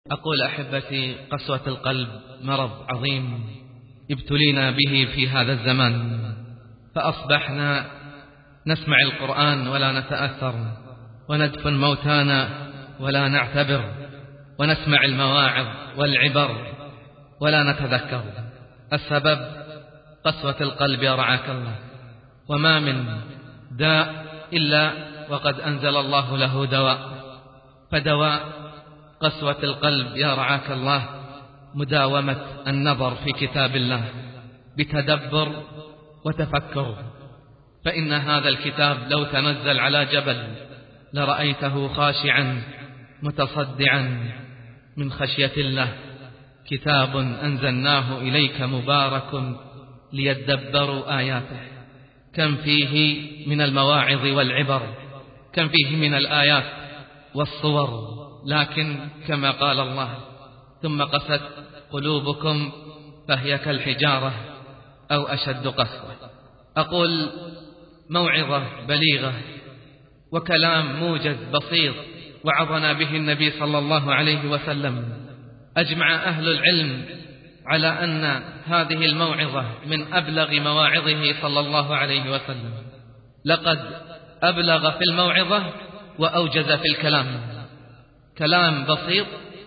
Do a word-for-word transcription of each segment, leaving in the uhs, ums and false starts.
أقول أحبتي، قسوة القلب مرض عظيم ابتلينا به في هذا الزمان، فأصبحنا نسمع القرآن ولا نتأثر، وندفن موتانا ولا نعتبر، ونسمع المواعظ والعبر ولا نتذكر. السبب قسوة القلب يا رعاك الله. وما من داء إلا وقد أنزل الله له دواء، فدواء قسوة القلب يا رعاك الله مداومة النظر في كتاب الله بتدبر وتفكر، فإن هذا الكتاب لو تنزل على جبل لرأيته خاشعا متصدعا من خشية الله. كتاب أنزلناه إليك مبارك ليدبروا آياته. كم فيه من المواعظ والعبر، كم فيه من الآيات والصور، لكن كما قال الله: ثم قست قلوبكم فهي كالحجارة أو أشد قسوة. أقول موعظة بليغة وكلام موجز بسيط وعظنا به النبي صلى الله عليه وسلم. أجمع أهل العلم على أن هذه الموعظة من أبلغ مواعظه صلى الله عليه وسلم. لقد أبلغ في الموعظة وأوجز في الكلام، كلام بسيط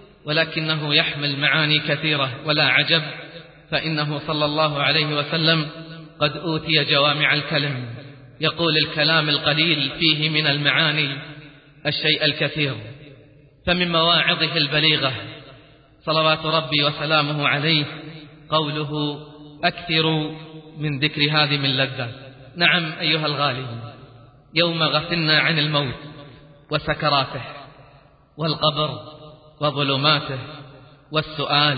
ولكنه يحمل معاني كثيرة، ولا عجب فإنه صلى الله عليه وسلم قد أوتي جوامع الكلم، يقول الكلام القليل فيه من المعاني الشيء الكثير. فمن مواعظه البليغة صلوات ربي وسلامه عليه قوله: أكثروا من ذكر هذه من لذة. نعم أيها الغالي، يوم غفلنا عن الموت وسكراته والقبر وظلماته والسؤال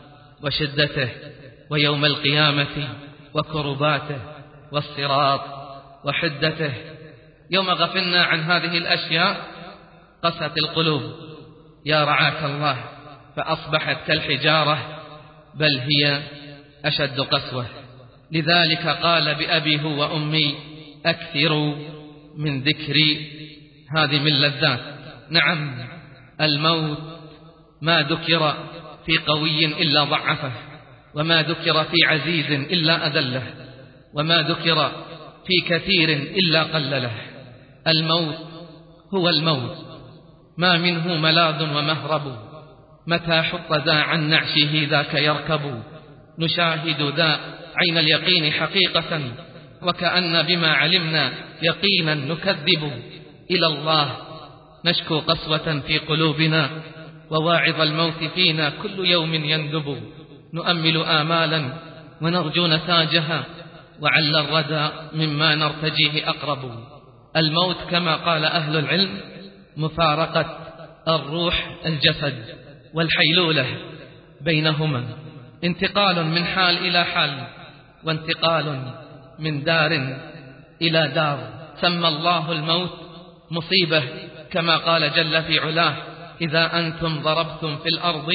وشدته ويوم القيامة وكرباته والصراط وحدته، يوم غفلنا عن هذه الأشياء قست القلوب يا رعاك الله، فأصبحت كالحجارة بل هي أشد قسوة. لذلك قال بأبي هو وأمي: أكثروا من ذكر هذه من لذات. نعم الموت ما ذكر في قوي إلا ضعفه، وما ذكر في عزيز إلا أذله، وما ذكر في كثير إلا قلله. الموت هو الموت، ما منه ملاذ ومهرب، متى حط ذا عن نعشه ذاك يركب. نشاهد ذا عين اليقين حقيقة، وكأن بما علمنا يقينا نكذب. إلى الله نشكو قسوة في قلوبنا، وواعظ الموت فينا كل يوم يندب. نؤمل آمالا ونرجو نتاجها، وعل الردى مما نرتجيه أقرب. الموت كما قال أهل العلم مفارقة الروح الجسد، والحيلولة بينهما انتقال من حال إلى حال، وانتقال من دار إلى دار. سمى الله الموت مصيبة كما قال جل في علاه: إذا أنتم ضربتم في الأرض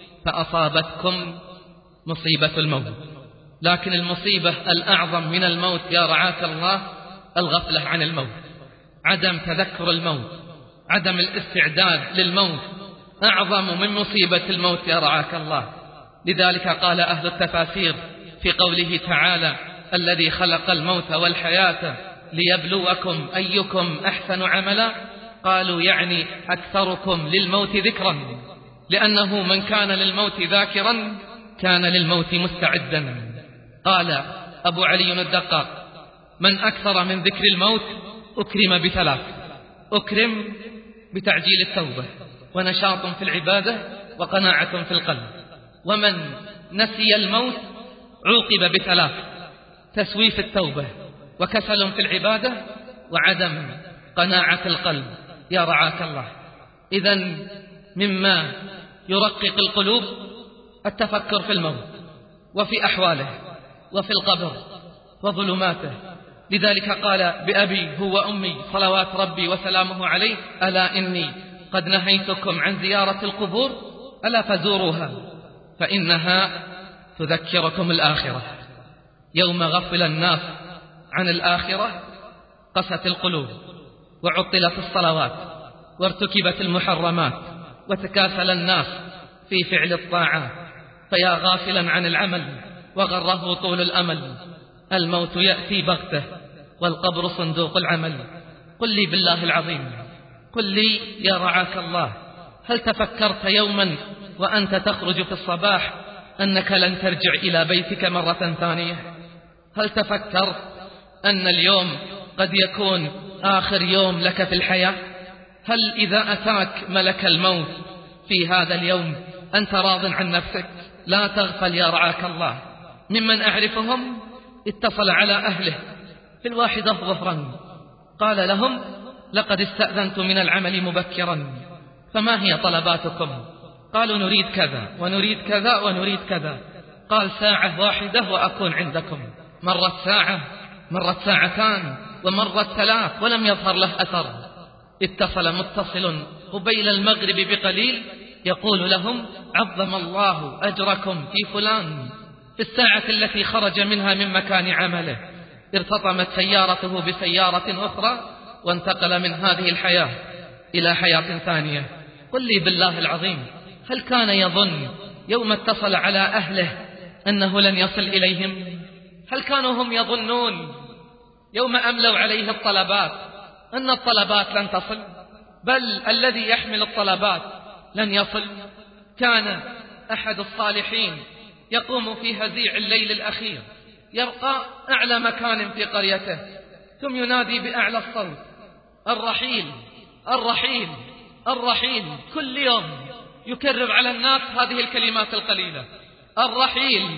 فأصابتكم مصيبة الموت. لكن المصيبة الأعظم من الموت يا رعاك الله الغفلة عن الموت، عدم تذكر الموت، عدم الاستعداد للموت أعظم من مصيبة الموت يا رعاك الله. لذلك قال أهل التفاسير في قوله تعالى: الذي خلق الموت والحياة ليبلوكم أيكم أحسن عملا، قالوا يعني أكثركم للموت ذكرا، لأنه من كان للموت ذاكرا كان للموت مستعدا. قال أبو علي الدقاق: من أكثر من ذكر الموت أكرم بثلاث: أكرم بتعجيل التوبة، ونشاط في العبادة، وقناعة في القلب. ومن نسي الموت عوقب بثلاث: تسويف التوبة، وكسل في العبادة، وعدم قناعة القلب يا رعاك الله. إذن مما يرقق القلوب التفكر في الموت وفي أحواله وفي القبر وظلماته. لذلك قال بأبي هو وأمي صلوات ربي وسلامه عليه: ألا إني قد نهيتكم عن زيارة القبور، ألا فزوروها فإنها تذكركم الآخرة. يوم غفل الناس عن الآخرة قست القلوب، وعطلت الصلوات، وارتكبت المحرمات، وتكاسل الناس في فعل الطاعات، فيا غافلا عن العمل وغره طول الأمل. الموت يأتي بغته والقبر صندوق العمل. قل لي بالله العظيم، قل لي يا رعاك الله، هل تفكرت يوما وأنت تخرج في الصباح أنك لن ترجع إلى بيتك مرة ثانية؟ هل تفكرت أن اليوم قد يكون آخر يوم لك في الحياة؟ هل إذا أتاك ملك الموت في هذا اليوم أنت راض عن نفسك؟ لا تغفل يا رعاك الله. ممن أعرفهم اتصل على أهله في الواحدة ظهرا، قال لهم لقد استأذنت من العمل مبكرا، فما هي طلباتكم؟ قالوا نريد كذا ونريد كذا ونريد كذا. قال ساعة واحدة وأكون عندكم. مرت ساعة، مرت ساعتان، ومرت ثلاث ولم يظهر له أثر. اتصل متصل قبيل المغرب بقليل يقول لهم عظم الله أجركم في فلان. في الساعة التي خرج منها من مكان عمله ارتطمت سيارته بسيارة أخرى وانتقل من هذه الحياة إلى حياة ثانية. قل لي بالله العظيم، هل كان يظن يوم اتصل على أهله أنه لن يصل إليهم؟ هل كانوا هم يظنون يوم أملوا عليه الطلبات أن الطلبات لن تصل؟ بل الذي يحمل الطلبات لن يصل. كان أحد الصالحين يقوم في هزيع الليل الأخير، يرقى أعلى مكان في قريته، ثم ينادي بأعلى الصوت الرحيل الرحيل الرحيل. كل يوم يكرر على الناس هذه الكلمات القليلة: الرحيل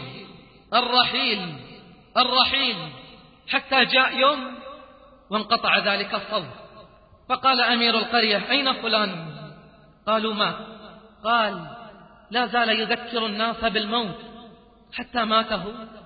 الرحيل الرحيل، حتى جاء يوم وانقطع ذلك الصوت. فقال أمير القرية أين فلان؟ قالوا ما؟ قال لا زال يذكر الناس بالموت حتى ماته.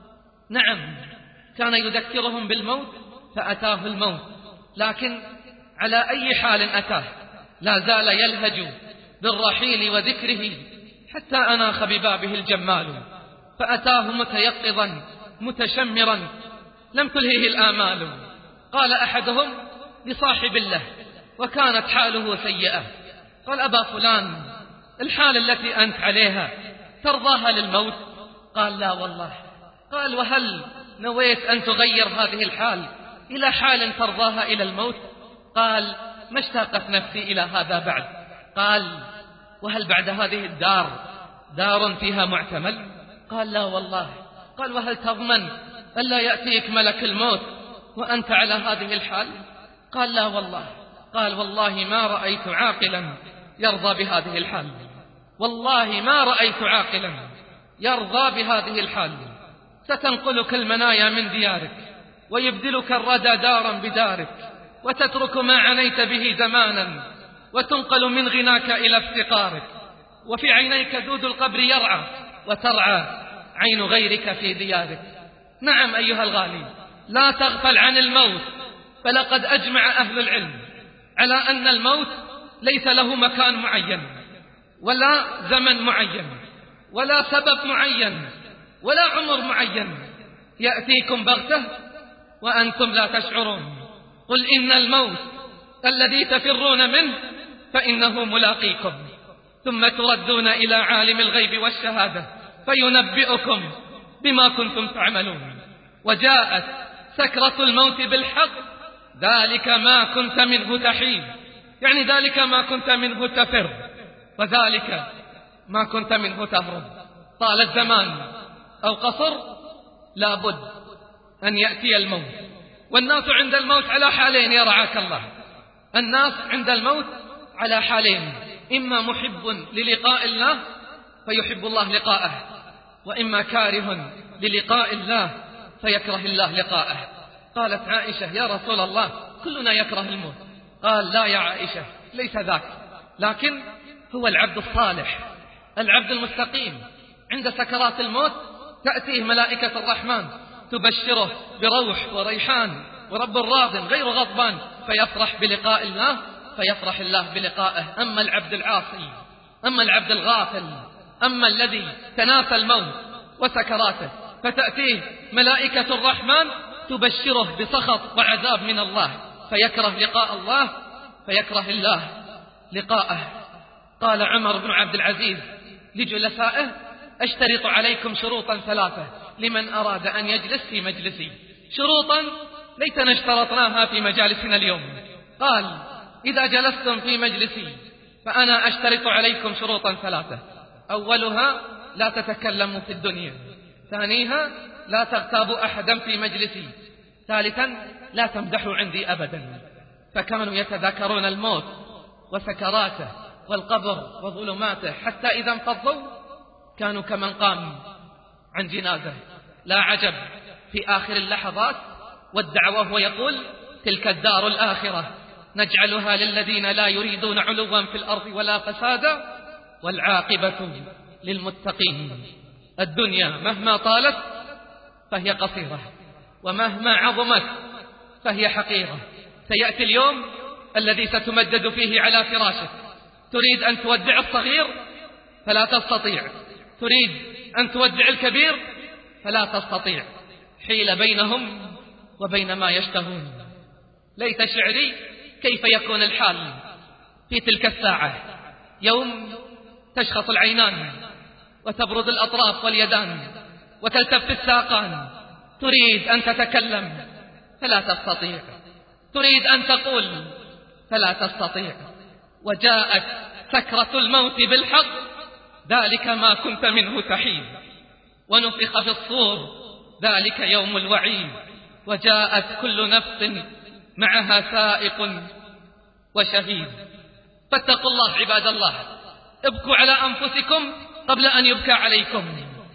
نعم، كان يذكرهم بالموت فأتاه الموت، لكن على أي حال أتاه لا زال يلهج بالرحيل وذكره حتى أناخ ببابه الجمال، فأتاه متيقظا متشمرا لم تلهه الآمال. قال أحدهم لصاحب له وكانت حاله سيئة، قال أبا فلان الحال التي أنت عليها ترضاها للموت؟ قال لا والله. قال وهل نويت أن تغير هذه الحال إلى حال ترضاها إلى الموت؟ قال ما اشتاقت نفسي إلى هذا بعد. قال وهل بعد هذه الدار دار فيها معتمل؟ قال لا والله. قال وهل تضمن ألا يأتيك ملك الموت وأنت على هذه الحال؟ قال لا والله. قال والله ما رأيت عاقلا يرضى بهذه الحال، والله ما رأيت عاقلا يرضى بهذه الحال. ستنقلك المنايا من ديارك ويبدلك الردى دارا بدارك، وتترك ما عنيت به زمانا وتنقل من غناك إلى افتقارك، وفي عينيك دود القبر يرعى وترعى عين غيرك في ديارك. نعم أيها الغالي، لا تغفل عن الموت، فلقد أجمع أهل العلم على أن الموت ليس له مكان معين ولا زمن معين ولا سبب معين ولا عمر معين، يأتيكم بغتة وأنتم لا تشعرون. قل إن الموت الذي تفرون منه فإنه ملاقيكم، ثم تردون إلى عالم الغيب والشهادة فينبئكم بما كنتم تعملون. وجاءت سكرة الموت بالحق، ذلك ما كنت منه تحيد، يعني ذلك ما كنت منه تفر، وذلك ما كنت منه تهرب. طال الزمان أو قصر لابد أن يأتي الموت. والناس عند الموت على حالين يا رعاك الله، الناس عند الموت على حالين: إما محب للقاء الله فيحب الله لقاءه، وإما كاره للقاء الله فيكره الله لقاءه. قالت عائشة يا رسول الله كلنا يكره الموت. قال لا يا عائشة، ليس ذاك، لكن هو العبد الصالح العبد المستقيم عند سكرات الموت تأتيه ملائكة الرحمن تبشره بروح وريحان ورب راض غير غضبان، فيفرح بلقاء الله فيفرح الله بلقائه. أما العبد العاصي، أما العبد الغافل، أما الذي تناسى الموت وسكراته فتأتيه ملائكة الرحمن تبشره بسخط وعذاب من الله، فيكره لقاء الله فيكره الله لقاءه. قال عمر بن عبد العزيز لجلسائه: أشترط عليكم شروطا ثلاثة لمن أراد أن يجلس في مجلسي، شروطا ليتنا اشترطناها في مجالسنا اليوم. قال: إذا جلستم في مجلسي فأنا أشترط عليكم شروطا ثلاثة: أولها لا تتكلموا في الدنيا، ثانيها لا تغتابوا أحدا في مجلسي، ثالثا لا تمدحوا عندي أبدا. فكانوا يتذاكرون الموت وسكراته والقبر وظلماته، حتى إذا انفضوا كانوا كمن قام عن جنازة. لا عجب في آخر اللحظات ودع وهو يقول: تلك الدار الآخرة نجعلها للذين لا يريدون علوا في الأرض ولا فسادا والعاقبة للمتقين. الدنيا مهما طالت فهي قصيرة، ومهما عظمت فهي حقيرة. سيأتي اليوم الذي ستمدد فيه على فراشك، تريد أن تودع الصغير فلا تستطيع، تريد أن تودع الكبير فلا تستطيع، حيل بينهم وبين ما يشتهون. ليت شعري كيف يكون الحال في تلك الساعة، يوم تشخص العينان وتبرد الأطراف واليدان وتلتف الساقان، تريد أن تتكلم فلا تستطيع، تريد أن تقول فلا تستطيع. وجاءت سكرة الموت بالحق، ذلك ما كنت منه تحيد، ونفخ في الصور، ذلك يوم الوعيد، وجاءت كل نفس معها سائق وشهيد. فاتقوا الله عباد الله، ابكوا على أنفسكم قبل أن يبكى عليكم،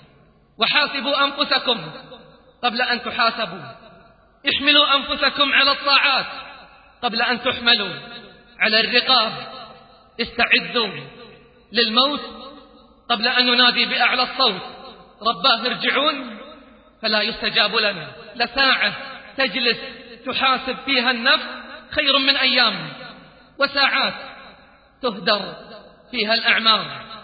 وحاسبوا أنفسكم قبل أن تحاسبوا، احملوا أنفسكم على الطاعات قبل أن تحملوا على الرقاب، استعدوا للموت قبل أن ننادي بأعلى الصوت: رباه ارجعون، فلا يستجاب لنا. لساعة تجلس تحاسب فيها النفس خير من أيام، وساعات تهدر فيها الأعمار.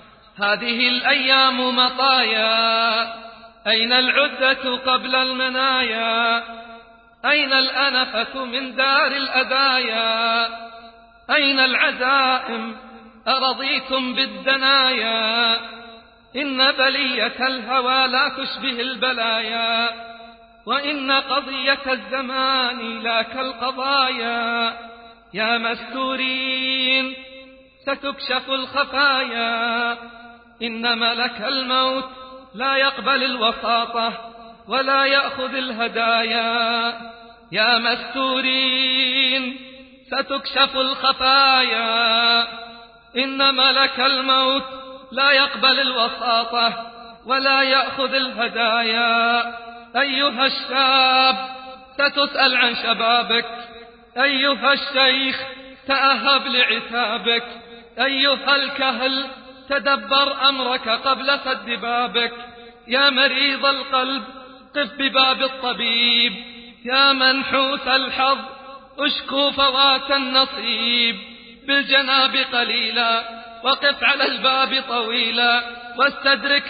هذه الأيام مطايا، أين العدة قبل المنايا؟ أين الأنفة من دار الأدايا؟ أين العزائم أرضيتم بالدنايا؟ إن بلية الهوى لا تشبه البلايا، وإن قضية الزمان لا كالقضايا. يا مستورين ستكشف الخفايا، إن ملك الموت لا يقبل الوساطة ولا يأخذ الهدايا. يا مستورين ستكشف الخفايا، إن ملك الموت لا يقبل الوساطة ولا يأخذ الهدايا. أيها الشاب ستسأل عن شبابك، أيها الشيخ تأهب لعتابك، أيها الكهل تدبر أمرك قبل سد بابك. يا مريض القلب قف بباب الطبيب، يا منحوس الحظ اشكو فوات النصيب. بالجناب قليلا وقف على الباب طويلا، واستدرك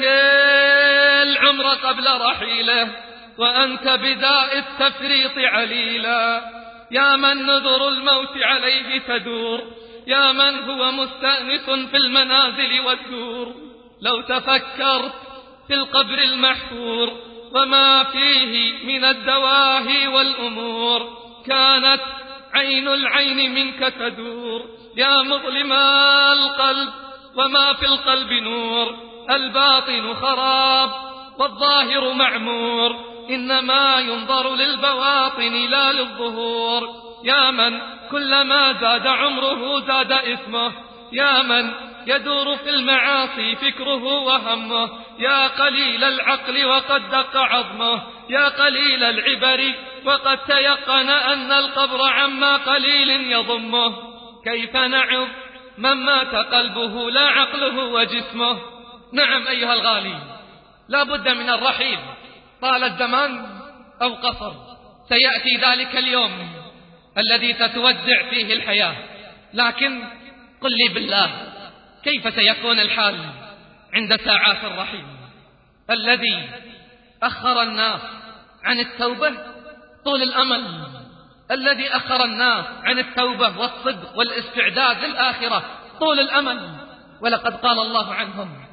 العمر قبل رحيله، وأنت بداء التفريط عليلا. يا من نذر الموت عليه تدور، يا من هو مستأنس في المنازل والدور. لو تفكرت في القبر المحفور وما فيه من الدواهي والأمور، كانت عين العين منك تدور. يا مظلم القلب وما في القلب نور، الباطن خراب والظاهر معمور، إنما ينظر للبواطن لا للظهور. يا من كلما زاد عمره زاد إثمه، يا من يدور في المعاصي فكره وهمه. يا قليل العقل وقد دق عظمه، يا قليل العبر وقد تيقن أن القبر عما قليل يضمه. كيف نعظ من مات قلبه لا عقله وجسمه؟ نعم أيها الغالي، لا بد من الرحيل، طال الزمان أو قصر، سيأتي ذلك اليوم الذي ستودع فيه الحياة. لكن قل لي بالله، كيف سيكون الحال عند ساعات الرحيل؟ الذي أخر الناس عن التوبة طول الأمل، الذي أخر الناس عن التوبة والصدق والاستعداد للآخرة طول الأمل. ولقد قال الله عنهم: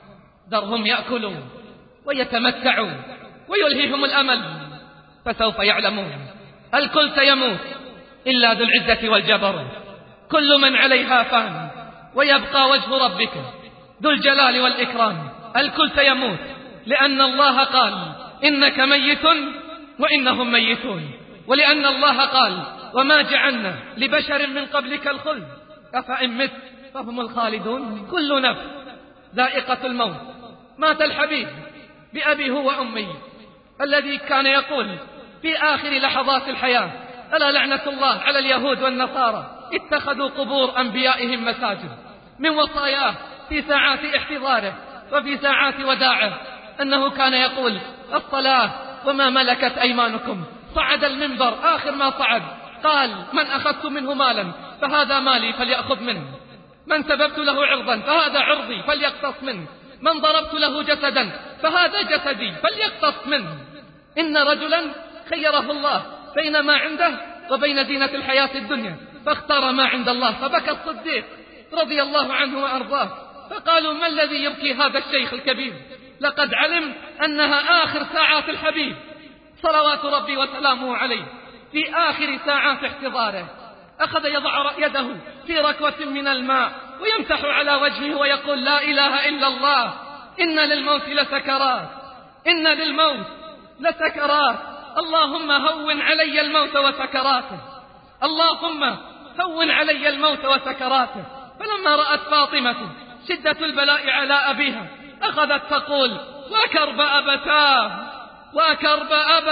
ذرهم يأكلوا ويتمتعوا ويلهيهم الأمل، فسوف يعلمون. الكل سيموت إلا ذو العزة والجبروت، كل من عليها فان ويبقى وجه ربك ذو الجلال والإكرام. الكل سيموت، لأن الله قال إنك ميت وإنهم ميتون، ولأن الله قال وما جعلنا لبشر من قبلك الخلد أفإن مت فهم الخالدون. كل نفس ذائقة الموت. مات الحبيب بأبي هو وأمي الذي كان يقول في آخر لحظات الحياة: ألا لعنة الله على اليهود والنصارى اتخذوا قبور أنبيائهم مساجد. من وصاياه في ساعات احتضاره وفي ساعات وداعه أنه كان يقول: الصلاة وما ملكت أيمانكم. صعد المنبر، آخر ما صعد قال: من أخذت منه مالا فهذا مالي فليأخذ منه، من سببت له عرضا فهذا عرضي فليقتص منه، من ضربت له جسدا فهذا جسدي فليقتص منه. إن رجلا خيره الله بين ما عنده وبين زينة الحياة الدنيا فاختار ما عند الله، فبكى الصديق رضي الله عنه وأرضاه، فقالوا: ما الذي يبكي هذا الشيخ الكبير؟ لقد علم أنها آخر ساعات الحبيب صلوات ربي وسلامه عليه. في آخر ساعات احتضاره أخذ يضع يده في ركوة من الماء ويمسح على وجهه ويقول: لا إله إلا الله، إن للموت لسكرات، إن للموت لسكرات، اللهم هون علي الموت وسكراته، اللهم هون علي الموت وسكراته. فلما رأت فاطمة شدة البلاء على أبيها أخذت تقول: وكرب أبتاه، وكرب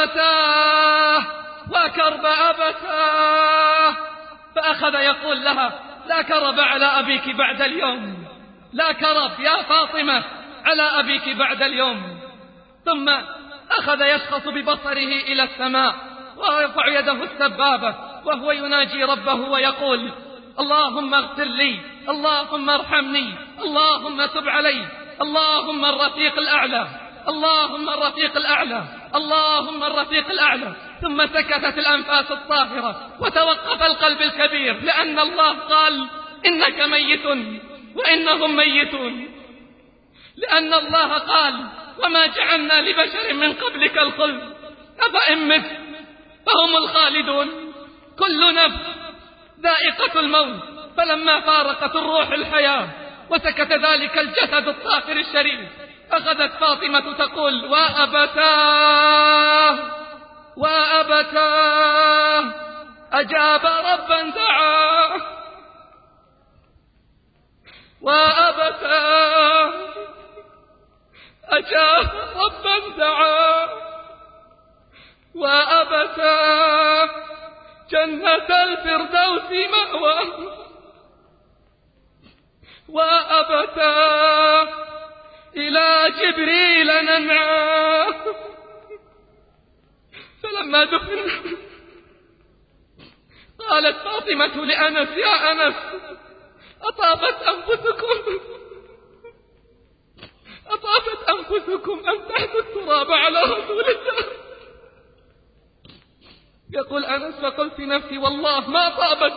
أبتاه، وكرب أبتاه. فأخذ يقول لها: لا كرب على أبيك بعد اليوم، لا كرب يا فاطمة على أبيك بعد اليوم. ثم أخذ يشخص ببصره إلى السماء ويرفع يده السبابة وهو يناجي ربه ويقول: اللهم اغفر لي، اللهم ارحمني، اللهم تب علي، اللهم الرفيق الأعلى، اللهم الرفيق الأعلى، اللهم الرفيق الأعلى. ثم سكتت الأنفاس الطاهرة وتوقف القلب الكبير، لأن الله قال: إنك ميت وإنهم ميتون، لأن الله قال: وما جعلنا لبشر من قبلك الخلد أفإن مت فهم الخالدون. كل نفس ذائقة الموت. فلما فارقت الروح الحياة وسكت ذلك الجسد الطاهر الشريف أخذت فاطمة تقول: وأبتاه، وأبتاه، أجاب ربا دعاه، وأبتاه، أجاب ربا دعاه، وأبتاه، جنة الفردوس مأواه، وأبتاه، إلى جبريل ننعاه. فلما دفن قالت فاطمة لأنس: يا أنس، أطابت أنفسكم، أطابت أنفسكم أن تحثوا التراب على رسول الله. يقول أنس: فقلت في نفسي والله ما طابت،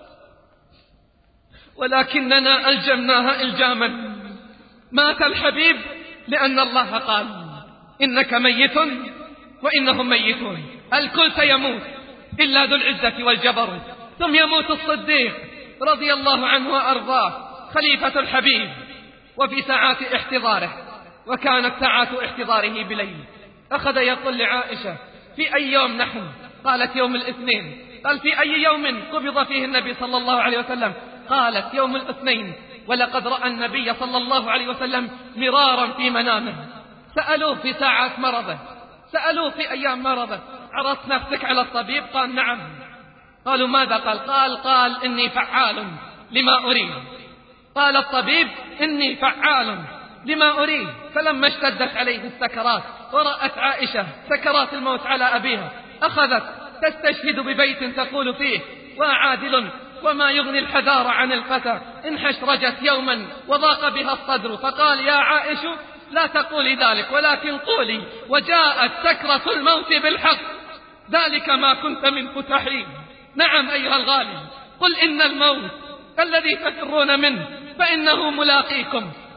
ولكننا ألجمناها إلجاما. مات الحبيب لأن الله قال: إنك ميت وإنهم ميتون. الكل سيموت إلا ذو العزة والجبروت. ثم يموت الصديق رضي الله عنه وأرضاه خليفة الحبيب. وفي ساعات احتضاره، وكانت ساعات احتضاره بليل، أخذ يقول لعائشة: في أي يوم نحن؟ قالت: يوم الاثنين. قال: في أي يوم قبض فيه النبي صلى الله عليه وسلم؟ قالت: يوم الاثنين. ولقد رأى النبي صلى الله عليه وسلم مرارا في منامه. سألوه في ساعات مرضه، سألوه في أيام مرضه: عرضت نفسك على الطبيب؟ قال: نعم. قالوا: ماذا قال؟ قال قال إني فعال لما أريد. قال الطبيب: إني فعال لما أريد. فلما اشتدت عليه السكرات ورأت عائشة سكرات الموت على أبيها أخذت تستشهد ببيت تقول فيه: وعادل وما يغني الحذار عن الفتى إن حشرجت يوما وضاق بها الصدر. فقال: يا عائشة لا تقولي ذلك، ولكن قولي: وجاءت سكرة الموت بالحق، ذلك ما كنت من فتحين. نعم أيها الغالي، قل إن الموت الذي تفرون منه فإنه ملاقيكم،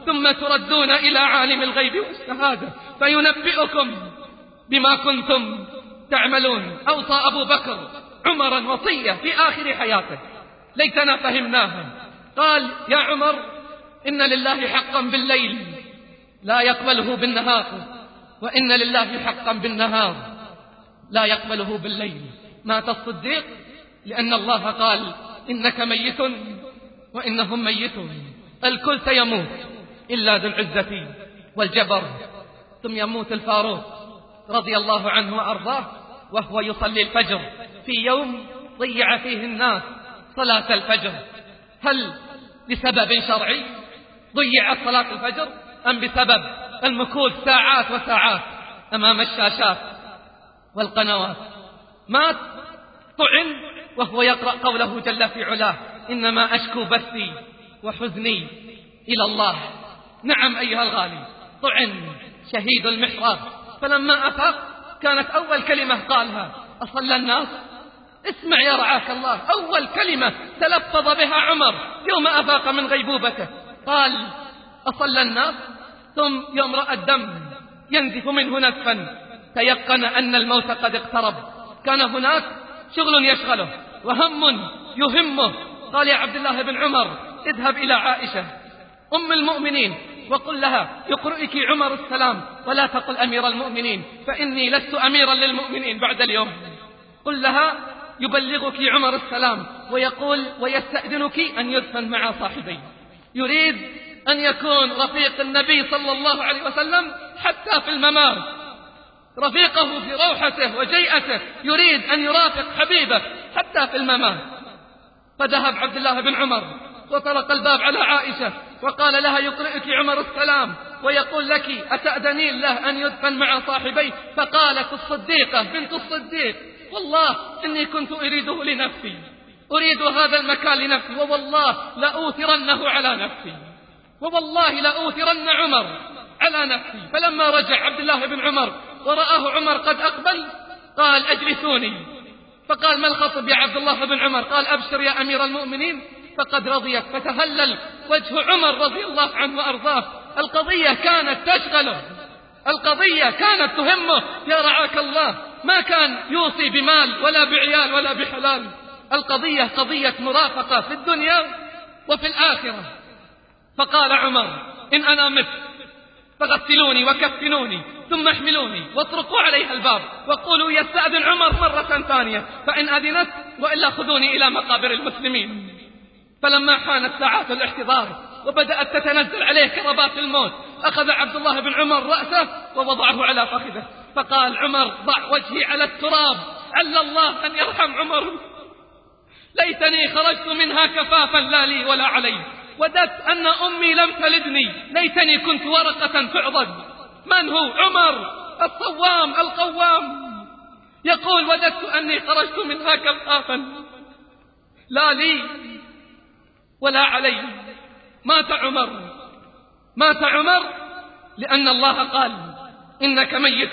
ثم تردون إلى عالم الغيب والشهادة فينبئكم بما كنتم تعملون. أوصى أبو بكر عمرا وصية في آخر حياته ليتنا فهمناها. قال: يا عمر، إن لله حقا بالليل لا يقبله بالنهار، وإن لله حقا بالنهار لا يقبله بالليل. مات الصديق لأن الله قال: إنك ميت وإنهم ميتون. الكل سيموت إلا ذو العزة والجبر. ثم يموت الفاروق رضي الله عنه وأرضاه وهو يصلي الفجر في يوم ضيع فيه الناس صلاة الفجر. هل بسبب شرعي ضيعت صلاة الفجر أم بسبب المكوث ساعات وساعات أمام الشاشات والقنوات؟ مات طعن وهو يقرأ قوله جل في علاه: إنما أشكو بثي وحزني إلى الله. نعم أيها الغالي، طعن شهيد المحراب. فلما أفاق كانت أول كلمة قالها: أصلى الناس؟ اسمع يا رعاك الله، أول كلمة تلفظ بها عمر يوم أفاق من غيبوبته قال: أصلى الناس؟ ثم يوم رأى الدم ينزف منه نزفا تيقن أن الموت قد اقترب. كان هناك شغل يشغله وهم يهمه. قال: يا عبد الله بن عمر، اذهب إلى عائشة أم المؤمنين وقل لها يقرئك عمر السلام، ولا تقل أمير المؤمنين، فإني لست أميرا للمؤمنين بعد اليوم. قل لها يبلغك عمر السلام ويقول ويستأذنك أن يدفن مع صاحبي. يريد أن يكون رفيق النبي صلى الله عليه وسلم حتى في الممات، رفيقه في روحته وجيئته، يريد أن يرافق حبيبه حتى في الممات. فذهب عبد الله بن عمر وطرق الباب على عائشة وقال لها يقرئك عمر السلام ويقول لك أتأذنين له أن يدفن مع صاحبيه؟ فقالت الصديقة بنت الصديق: والله إني كنت أريده لنفسي، أريد هذا المكان لنفسي، ووالله لأوثرنه على نفسي، ووالله لأوثرن عمر على نفسي. فلما رجع عبد الله بن عمر ورآه عمر قد أقبل قال: أجلسوني. فقال: ما الخطب يا عبد الله بن عمر؟ قال: أبشر يا أمير المؤمنين فقد رضيت. فتهلل وجه عمر رضي الله عنه وأرضاه. القضية كانت تشغله، القضية كانت تهمه يا رعاك الله. ما كان يوصي بمال ولا بعيال ولا بحلال. القضية قضية مرافقة في الدنيا وفي الآخرة. فقال عمر: إن أنا مت فغسلوني وكفنوني ثم احملوني واطرقوا عليها الباب وقولوا يستأذن عمر مرة ثانية، فإن أذنت وإلا خذوني إلى مقابر المسلمين. فلما حانت ساعات الاحتضار وبدأت تتنزل عليه كربات الموت أخذ عبد الله بن عمر رأسه ووضعه على فخذه. فقال عمر: ضع وجهي على التراب، عل الله أن يرحم عمر، ليتني خرجت منها كفافا لا لي ولا علي، وددت أن أمي لم تلدني، ليتني كنت ورقة تعضد. من هو؟ عمر الصوام القوام يقول: وددت أني خرجت منها كفافا لا لي ولا علي. مات عمر، مات عمر لأن الله قال: إنك ميت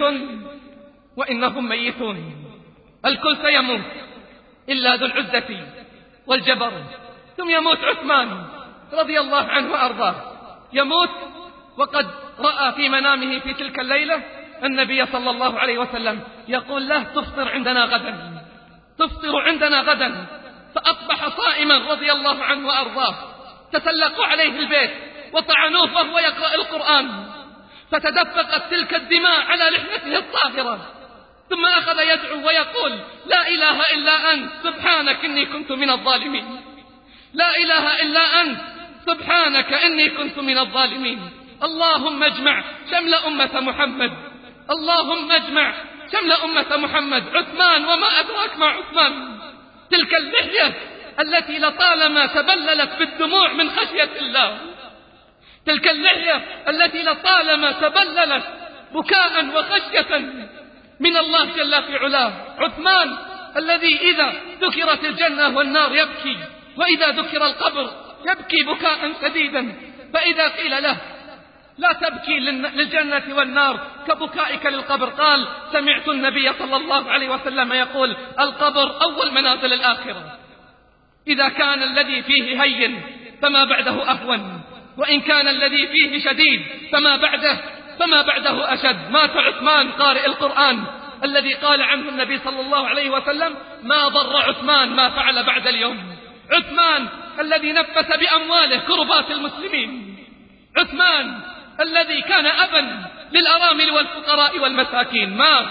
وإنهم ميتون. الكل سيموت إلا ذو العزة والجبر. ثم يموت عثمان رضي الله عنه وأرضاه، يموت وقد رأى في منامه في تلك الليلة النبي صلى الله عليه وسلم يقول له: تفطر عندنا غدا، تفطر عندنا غدا. فأصبح صائما رضي الله عنه وأرضاه. تسلقوا عليه البيت وطعنوه وهو يقرأ القرآن، فتدفقت تلك الدماء على لحيته الطاهرة. ثم أخذ يدعو ويقول: لا إله إلا أنت سبحانك إني كنت من الظالمين، لا إله إلا أنت سبحانك إني كنت من الظالمين. اللهم اجمع شمل أمة محمد، اللهم اجمع شمل أمة محمد. عثمان، وما أدراك ما عثمان، تلك اللحية التي لطالما تبللت بالدموع من خشية الله، تلك اللحية التي لطالما تبللت بكاء وخشية من الله جل في علاه. عثمان الذي إذا ذكرت الجنة والنار يبكي، وإذا ذكر القبر يبكي بكاء شديدا. فإذا قيل له: لا تبكي للجنة والنار كبكائك للقبر، قال: سمعت النبي صلى الله عليه وسلم يقول: القبر أول منازل الآخرة، إذا كان الذي فيه هين فما بعده أهون، وإن كان الذي فيه شديد فما بعده فما بعده أشد. مات عثمان قارئ القرآن الذي قال عنه النبي صلى الله عليه وسلم: ما ضر عثمان ما فعل بعد اليوم. عثمان الذي نفس بأمواله كربات المسلمين، عثمان الذي كان أبا للأرامل والفقراء والمساكين، مات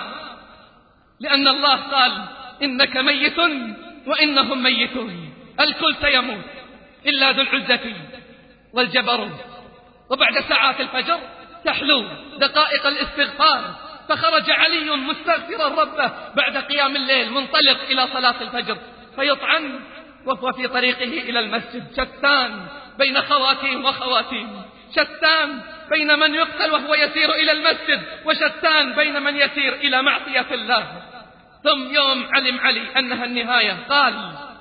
لأن الله قال: إنك ميت وإنهم ميتون. الكل سيموت إلا ذو العزة والجبروت. وبعد ساعات الفجر تحلو دقائق الاستغفار، فخرج علي مستغفرا ربه بعد قيام الليل منطلق إلى صلاة الفجر، فيطعن وهو في طريقه إلى المسجد. شتان بين خواتيم وخواتيم، شتان بين من يقتل وهو يسير إلى المسجد، وشتان بين من يسير إلى معصية الله. ثم يوم علم علي أنها النهاية قال: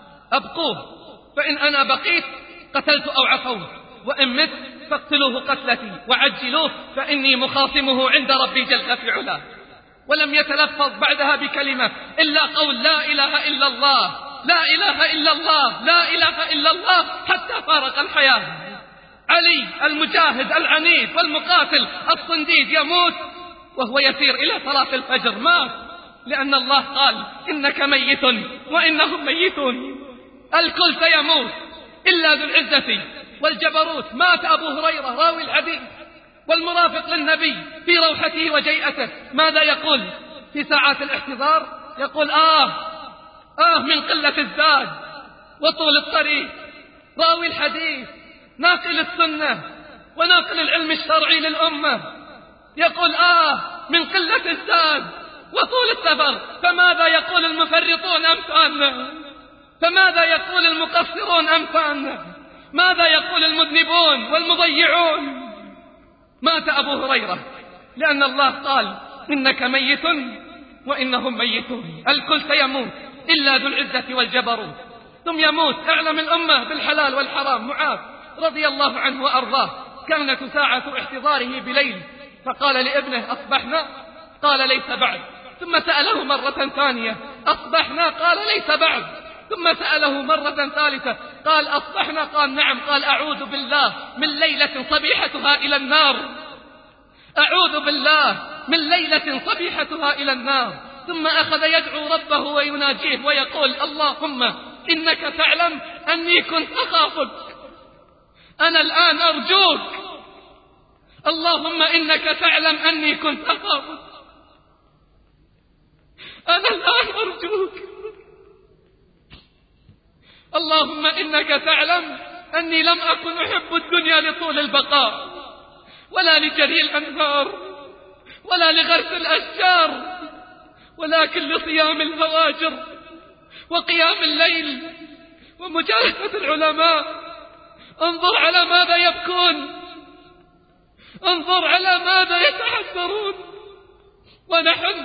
أبقوه، فإن أنا بقيت قتلت أو عفوت، وإن مت فاقتلوه قتلتي وعجلوه، فإني مخاصمه عند ربي جل في علاه. ولم يتلفظ بعدها بكلمة إلا قول لا إله إلا الله، لا إله إلا الله، لا إله إلا الله، حتى فارق الحياة. علي المجاهد العنيد والمقاتل الصنديد يموت وهو يسير إلى صلاة الفجر، مات لأن الله قال: إنك ميت وإنهم ميتون. الكل سيموت إلا ذو العزة والجبروت. مات أبو هريرة راوي الحديث والمرافق للنبي في روحته وجيئته، ماذا يقول في ساعات الاحتضار؟ يقول: آه آه من قلة الزاد وطول الطريق. راوي الحديث ناقل السنة وناقل العلم الشرعي للأمة يقول: آه من قلة الزاد وطول السفر. فماذا يقول المفرطون أمثالنا؟ فماذا يقول المقصرون أمثالنا؟ ماذا يقول المذنبون والمضيعون؟ مات أبو هريرة لأن الله قال: إنك ميت وإنهم ميتون. الكل سيموت إلا ذو العزة والجبروت. ثم يموت أعلم الأمة بالحلال والحرام معاذ رضي الله عنه وأرضاه. كانت ساعة احتضاره بليل، فقال لابنه: أصبحنا؟ قال: ليس بعد. ثم سأله مرة ثانية: أصبحنا؟ قال: ليس بعد. ثم سأله مرة ثالثة: قال: أصبحنا؟ قال: نعم. قال: أعوذ بالله من ليلة صبيحتها إلى النار، أعوذ بالله من ليلة صبيحتها إلى النار. ثم أخذ يدعو ربه ويناجيه ويقول: اللهم إنك تعلم أني كنت أخافك، أنا الآن أرجوك، اللهم إنك تعلم أني كنت أخافك، أنا الآن أرجوك، اللهم إنك تعلم أني لم أكن أحب الدنيا لطول البقاء ولا لجري الأنهار ولا لغرس الأشجار، ولكن لصيام الهواجر وقيام الليل ومجالسة العلماء. انظر على ماذا يبكون، انظر على ماذا يتحسرون، ونحن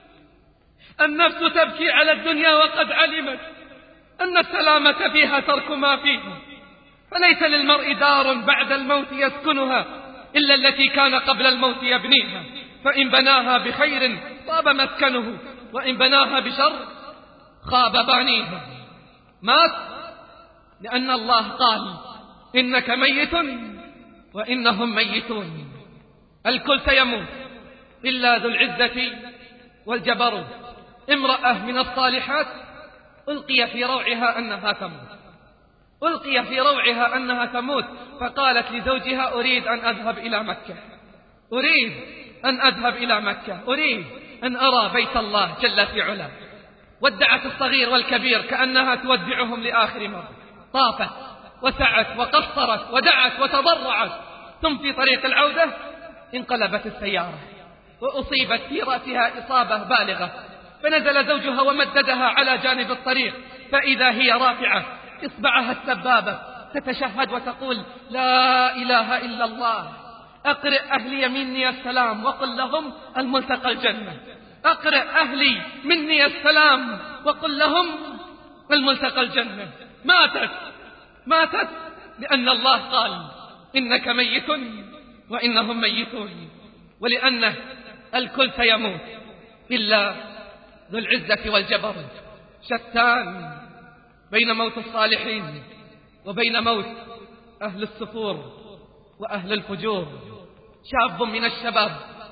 النفس تبكي على الدنيا وقد علمت أن السلامة فيها ترك ما فيها، فليس للمرء دار بعد الموت يسكنها إلا التي كان قبل الموت يبنيها، فإن بناها بخير طاب مسكنه، وإن بناها بشر خاب بانيها. مات لأن الله قال: إنك ميت وإنهم ميتون. الكل سيموت إلا ذو العزة والجبروت. امرأة من الصالحات ألقي في روعها أنها تموت، ألقي في روعها أنها تموت، فقالت لزوجها: أريد أن أذهب إلى مكة، أريد أن أذهب إلى مكة، أريد أن أرى بيت الله جل في علاه. ودعت الصغير والكبير كأنها تودعهم لآخر مرة، طافت وسعت وقصرت ودعت وتضرعت. ثم في طريق العودة انقلبت السيارة وأصيبت في رأسها إصابة بالغة، فنزل زوجها ومددها على جانب الطريق، فإذا هي رافعة إصبعها السبابة تتشهد وتقول: لا إله إلا الله، أقرئ أهلي مني السلام وقل لهم الملتقى الجنة، أقرئ أهلي مني السلام وقل لهم الملتقى الجنة. ماتت ماتت لأن الله قال: إنك ميت وإنهم ميتون، ولأنه الكل سيموت إلا ذو العزة والجبروت. شتان بين موت الصالحين وبين موت أهل السفور وأهل الفجور. شاب من الشباب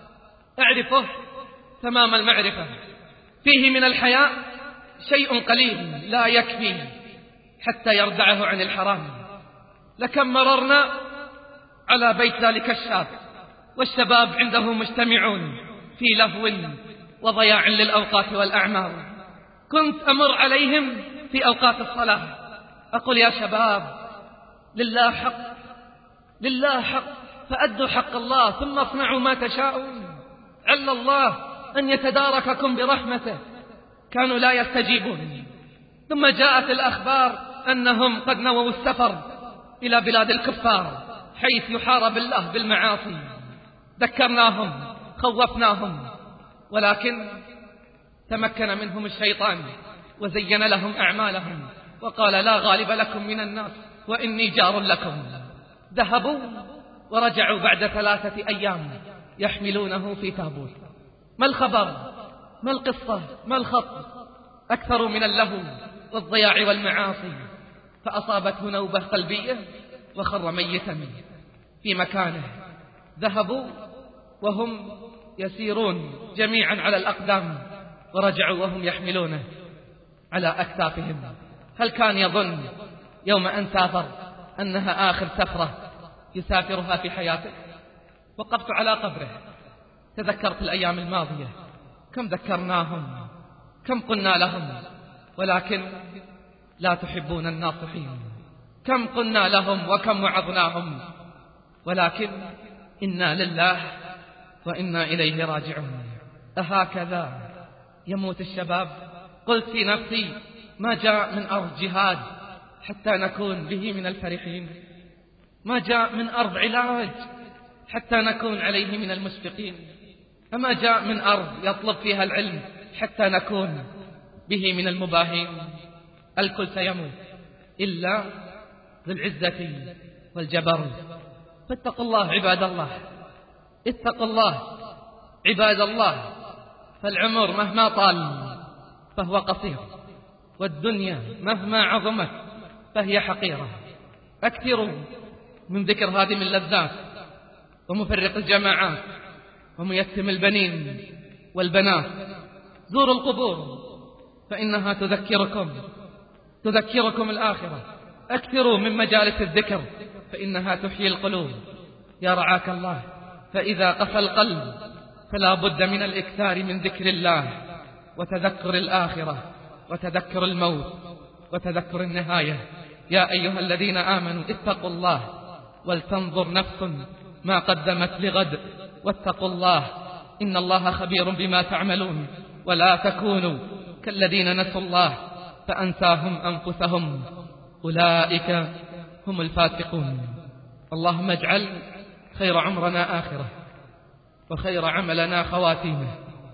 أعرفه تمام المعرفة، فيه من الحياء شيء قليل لا يكفي حتى يردعه عن الحرام. لكم مررنا على بيت ذلك الشاب والشباب عنده مجتمعون في لهو وضياع للأوقات والأعمار. كنت أمر عليهم في أوقات الصلاة أقول: يا شباب، لله حق، لله حق، فأدوا حق الله ثم اصنعوا ما تشاءون، عل الله أن يتدارككم برحمته. كانوا لا يستجيبون. ثم جاءت الأخبار أنهم قد نووا السفر إلى بلاد الكفار حيث يحارب الله بالمعاصي. ذكرناهم، خوفناهم، ولكن تمكن منهم الشيطان وزين لهم أعمالهم وقال: لا غالب لكم من الناس وإني جار لكم. ذهبوا ورجعوا بعد ثلاثة أيام يحملونه في تابوت. ما الخبر؟ ما القصة؟ ما الخط؟ أكثر من اللهو والضياع والمعاصي، فأصابته نوبة قلبية وخر ميتا في مكانه. ذهبوا وهم يسيرون جميعا على الأقدام ورجعوا وهم يحملونه على أكتافهم. هل كان يظن يوم أن سافر أنها آخر سفرة يسافرها في حياته؟ وقفت على قبره، تذكرت الأيام الماضية، كم ذكرناهم، كم قلنا لهم، ولكن لا تحبون الناصحين. كم قلنا لهم وكم وعظناهم، ولكن إنا لله وإنا إليه راجعون. أهكذا يموت الشباب؟ قلت في نفسي: ما جاء من أرض جهاد حتى نكون به من الفرحين، ما جاء من أرض علاج حتى نكون عليه من المشفقين، أما جاء من أرض يطلب فيها العلم حتى نكون به من المباهين. الكل سيموت إلا ذو العزة والجبروت. فاتقوا الله عباد الله، اتقوا الله عباد الله، فالعمر مهما طال فهو قصير، والدنيا مهما عظمت فهي حقيرة. أكثروا من ذكر هادم اللذات ومفرق الجماعات وميتم البنين والبنات. زوروا القبور فإنها تذكركم تذكركم الآخرة. أكثروا من مجالس الذكر فإنها تحيي القلوب. يا رعاك الله، فإذا قسى القلب فلا بد من الإكثار من ذكر الله وتذكر الآخرة وتذكر الموت وتذكر النهاية. يا أيها الذين آمنوا اتقوا الله ولتنظر نفس ما قدمت لغد واتقوا الله إن الله خبير بما تعملون. ولا تكونوا كالذين نسوا الله فأنساهم أنفسهم أولئك هم الفاسقون. اللهم اجعل خير عمرنا آخرة، وخير عملنا خواتيمه،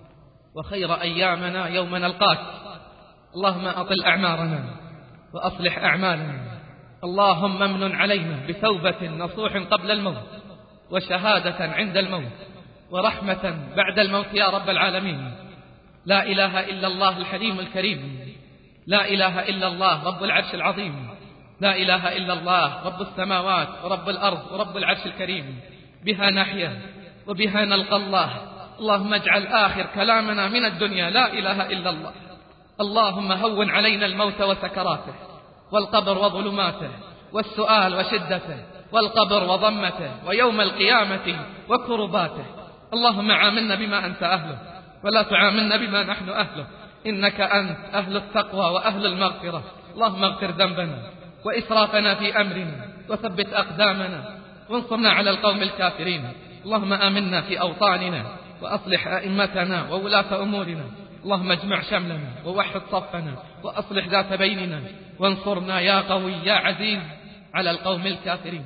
وخير أيامنا يوم نلقاك. اللهم أطل أعمارنا وأصلح أعمالنا. اللهم امن علينا بتوبة نصوح قبل الموت، وشهادة عند الموت، ورحمة بعد الموت يا رب العالمين. لا إله إلا الله الحليم الكريم، لا إله إلا الله رب العرش العظيم، لا إله إلا الله رب السماوات ورب الأرض ورب العرش الكريم. بها نحيا وبها نلقى الله. اللهم اجعل آخر كلامنا من الدنيا لا إله إلا الله. اللهم هون علينا الموت وسكراته، والقبر وظلماته، والسؤال وشدته، والقبر وضمته، ويوم القيامة وكرباته. اللهم عاملنا بما أنت أهله ولا تعاملنا بما نحن أهله، إنك أنت أهل التقوى وأهل المغفرة. اللهم اغفر ذنبنا وإسرافنا في أمرنا، وثبت أقدامنا، وانصرنا على القوم الكافرين. اللهم آمنا في أوطاننا، وأصلح أئمتنا وولاة أمورنا. اللهم اجمع شملنا ووحد صفنا، وأصلح ذات بيننا، وانصرنا يا قوي يا عزيز على القوم الكافرين.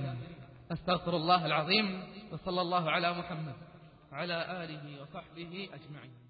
أستغفر الله العظيم، وصلى الله على محمد وعلى آله وصحبه أجمعين.